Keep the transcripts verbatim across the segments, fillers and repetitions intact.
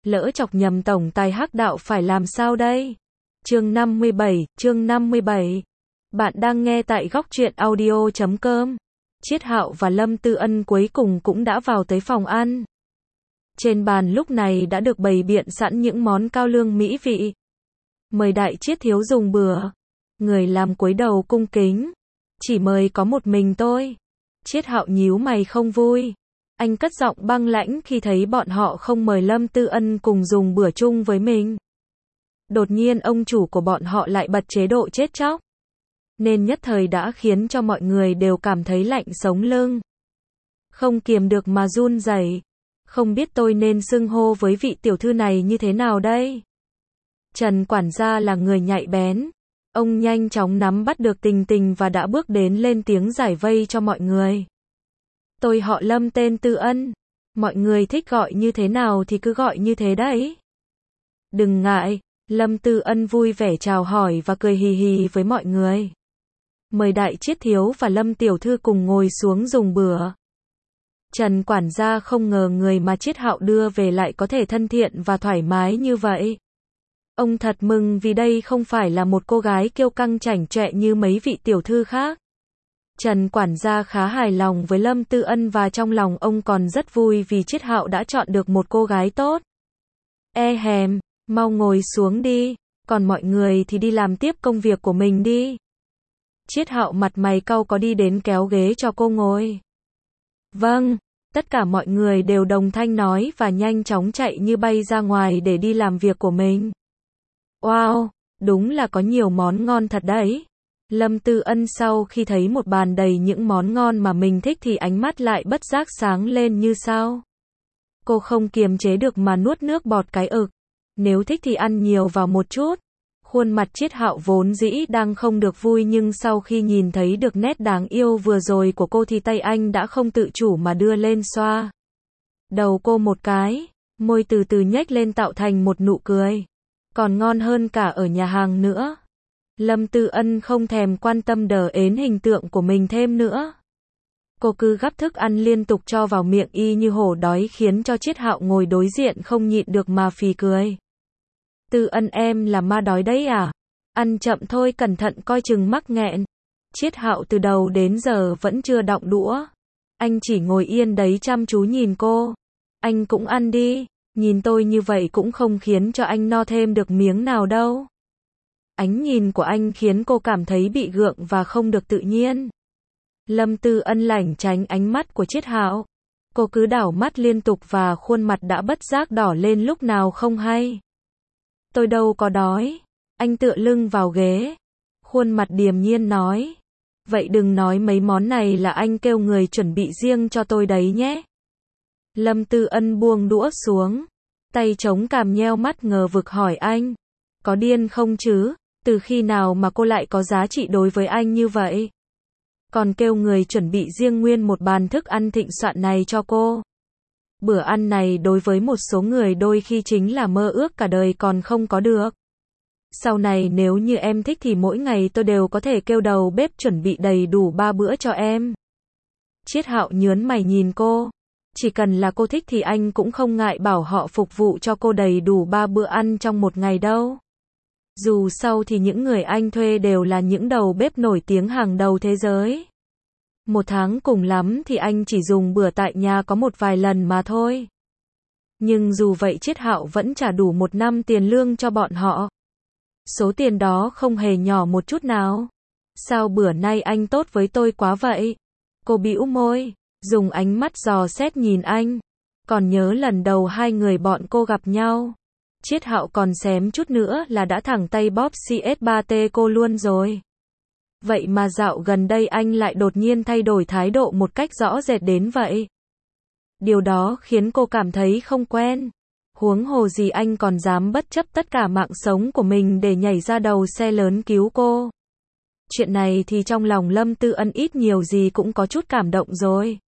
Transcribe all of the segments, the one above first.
lỡ chọc nhầm tổng tài hắc đạo phải làm sao đây? Chương năm mươi bảy, chương năm mươi bảy. Bạn đang nghe tại góc truyện audio chấm com. Chiết Hạo và Lâm Tư Ân cuối cùng cũng đã vào tới phòng ăn. Trên bàn lúc này đã được bày biện sẵn những món cao lương mỹ vị. Mời đại chiết thiếu dùng bữa. Người làm cúi đầu cung kính. Chỉ mời có một mình tôi. Chiết Hạo nhíu mày không vui. Anh cất giọng băng lãnh khi thấy bọn họ không mời Lâm Tư Ân cùng dùng bữa chung với mình. Đột nhiên ông chủ của bọn họ lại bật chế độ chết chóc. Nên nhất thời đã khiến cho mọi người đều cảm thấy lạnh sống lưng. Không kiềm được mà run rẩy. Không biết tôi nên xưng hô với vị tiểu thư này như thế nào đây? Trần quản gia là người nhạy bén. Ông nhanh chóng nắm bắt được tình tình và đã bước đến lên tiếng giải vây cho mọi người. Tôi họ Lâm tên Tư Ân. Mọi người thích gọi như thế nào thì cứ gọi như thế đấy. Đừng ngại. Lâm Tư Ân vui vẻ chào hỏi và cười hì hì với mọi người. Mời đại chiết thiếu và Lâm tiểu thư cùng ngồi xuống dùng bữa. Trần quản gia không ngờ người mà Chiết Hạo đưa về lại có thể thân thiện và thoải mái như vậy. Ông thật mừng vì đây không phải là một cô gái kiêu căng chảnh chọe như mấy vị tiểu thư khác. Trần quản gia khá hài lòng với Lâm Tư Ân và trong lòng ông còn rất vui vì Chiết Hạo đã chọn được một cô gái tốt. E hèm, mau ngồi xuống đi, còn mọi người thì đi làm tiếp công việc của mình đi. Chiết Hạo mặt mày cau có đi đến kéo ghế cho cô ngồi. Vâng, tất cả mọi người đều đồng thanh nói và nhanh chóng chạy như bay ra ngoài để đi làm việc của mình. Wow, đúng là có nhiều món ngon thật đấy. Lâm Tư Ân sau khi thấy một bàn đầy những món ngon mà mình thích thì ánh mắt lại bất giác sáng lên như sao. Cô không kiềm chế được mà nuốt nước bọt cái ực. Nếu thích thì ăn nhiều vào một chút. Khuôn mặt Chiết Hạo vốn dĩ đang không được vui nhưng sau khi nhìn thấy được nét đáng yêu vừa rồi của cô thì tay anh đã không tự chủ mà đưa lên xoa đầu cô một cái, môi từ từ nhếch lên tạo thành một nụ cười. Còn ngon hơn cả ở nhà hàng nữa. Lâm Tư Ân không thèm quan tâm đờ ến hình tượng của mình thêm nữa. Cô cứ gắp thức ăn liên tục cho vào miệng y như hổ đói khiến cho Chiết Hạo ngồi đối diện không nhịn được mà phì cười. Tư Ân em là ma đói đấy à? Ăn chậm thôi cẩn thận coi chừng mắc nghẹn. Chiết Hạo từ đầu đến giờ vẫn chưa đọng đũa. Anh chỉ ngồi yên đấy chăm chú nhìn cô. Anh cũng ăn đi, nhìn tôi như vậy cũng không khiến cho anh no thêm được miếng nào đâu. Ánh nhìn của anh khiến cô cảm thấy bị gượng và không được tự nhiên. Lâm Tư Ân lảng tránh ánh mắt của Chiết Hạo. Cô cứ đảo mắt liên tục và khuôn mặt đã bất giác đỏ lên lúc nào không hay. Tôi đâu có đói. Anh tựa lưng vào ghế. Khuôn mặt điềm nhiên nói. Vậy đừng nói mấy món này là anh kêu người chuẩn bị riêng cho tôi đấy nhé. Lâm Tư Ân buông đũa xuống. Tay chống cằm nheo mắt ngờ vực hỏi anh. Có điên không chứ? Từ khi nào mà cô lại có giá trị đối với anh như vậy? Còn kêu người chuẩn bị riêng nguyên một bàn thức ăn thịnh soạn này cho cô. Bữa ăn này đối với một số người đôi khi chính là mơ ước cả đời còn không có được. Sau này nếu như em thích thì mỗi ngày tôi đều có thể kêu đầu bếp chuẩn bị đầy đủ ba bữa cho em. Chiết Hạo nhớn mày nhìn cô. Chỉ cần là cô thích thì anh cũng không ngại bảo họ phục vụ cho cô đầy đủ ba bữa ăn trong một ngày đâu. Dù sao thì những người anh thuê đều là những đầu bếp nổi tiếng hàng đầu thế giới. Một tháng cùng lắm thì anh chỉ dùng bữa tại nhà có một vài lần mà thôi. Nhưng dù vậy Chiết Hạo vẫn trả đủ một năm tiền lương cho bọn họ. Số tiền đó không hề nhỏ một chút nào. Sao bữa nay anh tốt với tôi quá vậy? Cô bĩu môi, dùng ánh mắt dò xét nhìn anh. Còn nhớ lần đầu hai người bọn cô gặp nhau. Chiết Hạo còn xém chút nữa là đã thẳng tay bóp xê ét ba tê cô luôn rồi. Vậy mà dạo gần đây anh lại đột nhiên thay đổi thái độ một cách rõ rệt đến vậy. Điều đó khiến cô cảm thấy không quen. Huống hồ gì anh còn dám bất chấp tất cả mạng sống của mình để nhảy ra đầu xe lớn cứu cô. Chuyện này thì trong lòng Lâm Tư Ân ít nhiều gì cũng có chút cảm động rồi.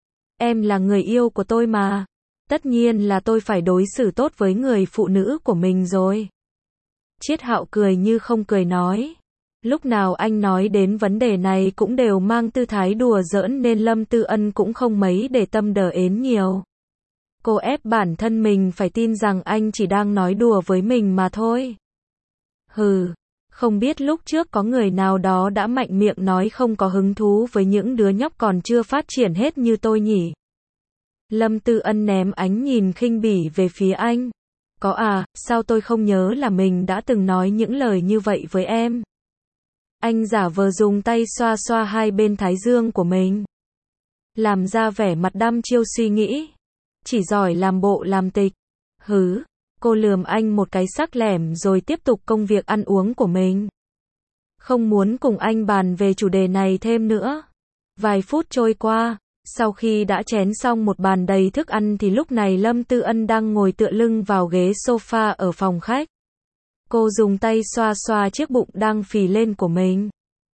Em là người yêu của tôi mà. Tất nhiên là tôi phải đối xử tốt với người phụ nữ của mình rồi. Chiết Hạo cười như không cười nói. Lúc nào anh nói đến vấn đề này cũng đều mang tư thái đùa giỡn nên Lâm Tư Ân cũng không mấy để tâm đờ ến nhiều. Cô ép bản thân mình phải tin rằng anh chỉ đang nói đùa với mình mà thôi. Hừ, không biết lúc trước có người nào đó đã mạnh miệng nói không có hứng thú với những đứa nhóc còn chưa phát triển hết như tôi nhỉ. Lâm Tư Ân ném ánh nhìn khinh bỉ về phía anh. Có à, sao tôi không nhớ là mình đã từng nói những lời như vậy với em. Anh giả vờ dùng tay xoa xoa hai bên thái dương của mình. Làm ra vẻ mặt đăm chiêu suy nghĩ. Chỉ giỏi làm bộ làm tịch. Hứ, cô lườm anh một cái sắc lẻm rồi tiếp tục công việc ăn uống của mình. Không muốn cùng anh bàn về chủ đề này thêm nữa. Vài phút trôi qua, sau khi đã chén xong một bàn đầy thức ăn thì lúc này Lâm Tư Ân đang ngồi tựa lưng vào ghế sofa ở phòng khách. Cô dùng tay xoa xoa chiếc bụng đang phì lên của mình.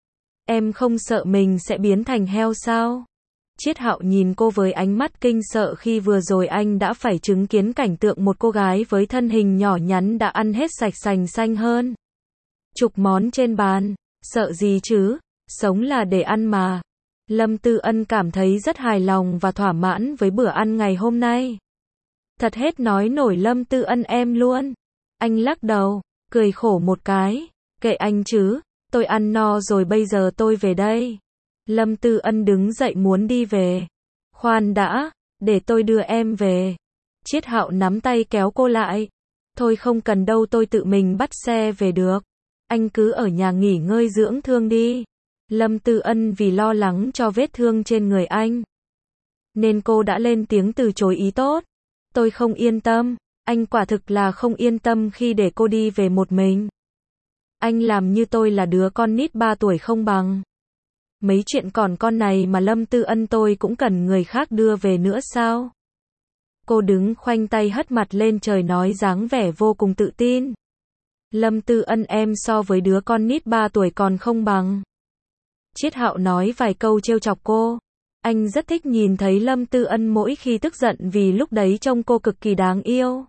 Em không sợ mình sẽ biến thành heo sao? Chiết Hạo nhìn cô với ánh mắt kinh sợ khi vừa rồi anh đã phải chứng kiến cảnh tượng một cô gái với thân hình nhỏ nhắn đã ăn hết sạch sành xanh hơn chục món trên bàn. Sợ gì chứ? Sống là để ăn mà. Lâm Tư Ân cảm thấy rất hài lòng và thỏa mãn với bữa ăn ngày hôm nay. Thật hết nói nổi Lâm Tư Ân em luôn. Anh lắc đầu, cười khổ một cái. Kệ anh chứ, tôi ăn no rồi bây giờ tôi về đây. Lâm Tư Ân đứng dậy muốn đi về. Khoan đã, để tôi đưa em về. Chiết Hạo nắm tay kéo cô lại. Thôi không cần đâu, tôi tự mình bắt xe về được. Anh cứ ở nhà nghỉ ngơi dưỡng thương đi. Lâm Tư Ân vì lo lắng cho vết thương trên người anh, nên cô đã lên tiếng từ chối ý tốt. Tôi không yên tâm. Anh quả thực là không yên tâm khi để cô đi về một mình. Anh làm như tôi là đứa con nít ba tuổi không bằng. Mấy chuyện còn con này mà Lâm Tư Ân tôi cũng cần người khác đưa về nữa sao? Cô đứng khoanh tay hất mặt lên trời nói dáng vẻ vô cùng tự tin. Lâm Tư Ân em so với đứa con nít ba tuổi còn không bằng. Chiết Hạo nói vài câu trêu chọc cô. Anh rất thích nhìn thấy Lâm Tư Ân mỗi khi tức giận vì lúc đấy trông cô cực kỳ đáng yêu.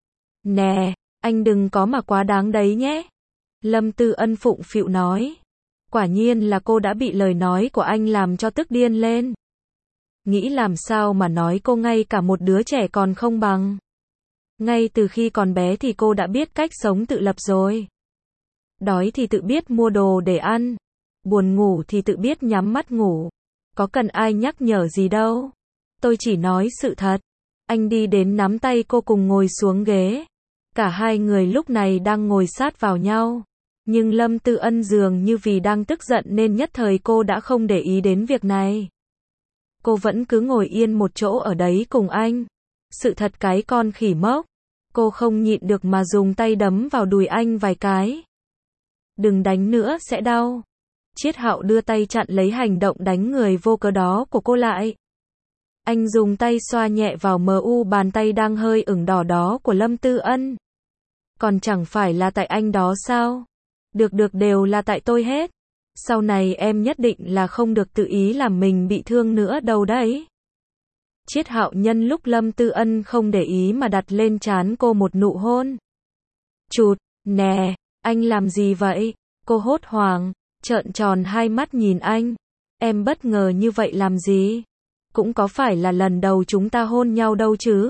Nè, anh đừng có mà quá đáng đấy nhé. Lâm Tư Ân phụng phịu nói. Quả nhiên là cô đã bị lời nói của anh làm cho tức điên lên. Nghĩ làm sao mà nói cô ngay cả một đứa trẻ còn không bằng. Ngay từ khi còn bé thì cô đã biết cách sống tự lập rồi. Đói thì tự biết mua đồ để ăn. Buồn ngủ thì tự biết nhắm mắt ngủ. Có cần ai nhắc nhở gì đâu. Tôi chỉ nói sự thật. Anh đi đến nắm tay cô cùng ngồi xuống ghế. Cả hai người lúc này đang ngồi sát vào nhau. Nhưng Lâm Tư Ân dường như vì đang tức giận nên nhất thời cô đã không để ý đến việc này. Cô vẫn cứ ngồi yên một chỗ ở đấy cùng anh. Sự thật cái con khỉ mốc. Cô không nhịn được mà dùng tay đấm vào đùi anh vài cái. Đừng đánh nữa sẽ đau. Chiết Hạo đưa tay chặn lấy hành động đánh người vô cớ đó của cô lại. Anh dùng tay xoa nhẹ vào mờ u bàn tay đang hơi ửng đỏ đó của Lâm Tư Ân. Còn chẳng phải là tại anh đó sao? Được được đều là tại tôi hết. Sau này em nhất định là không được tự ý làm mình bị thương nữa đâu đấy. Chiết Hạo nhân lúc Lâm Tư Ân không để ý mà đặt lên trán cô một nụ hôn. Chụt, nè, anh làm gì vậy? Cô hốt hoảng, trợn tròn hai mắt nhìn anh. Em bất ngờ như vậy làm gì? Cũng có phải là lần đầu chúng ta hôn nhau đâu chứ?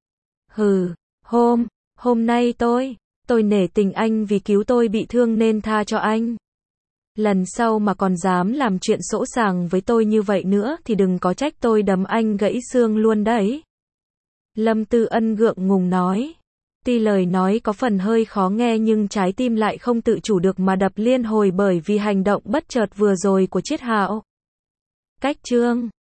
Hừ, hôm, hôm nay tôi, tôi nể tình anh vì cứu tôi bị thương nên tha cho anh. Lần sau mà còn dám làm chuyện sỗ sàng với tôi như vậy nữa thì đừng có trách tôi đấm anh gãy xương luôn đấy. Lâm Tư Ân gượng ngùng nói. Tuy lời nói có phần hơi khó nghe nhưng trái tim lại không tự chủ được mà đập liên hồi bởi vì hành động bất chợt vừa rồi của Chiết Hạo. Cách chương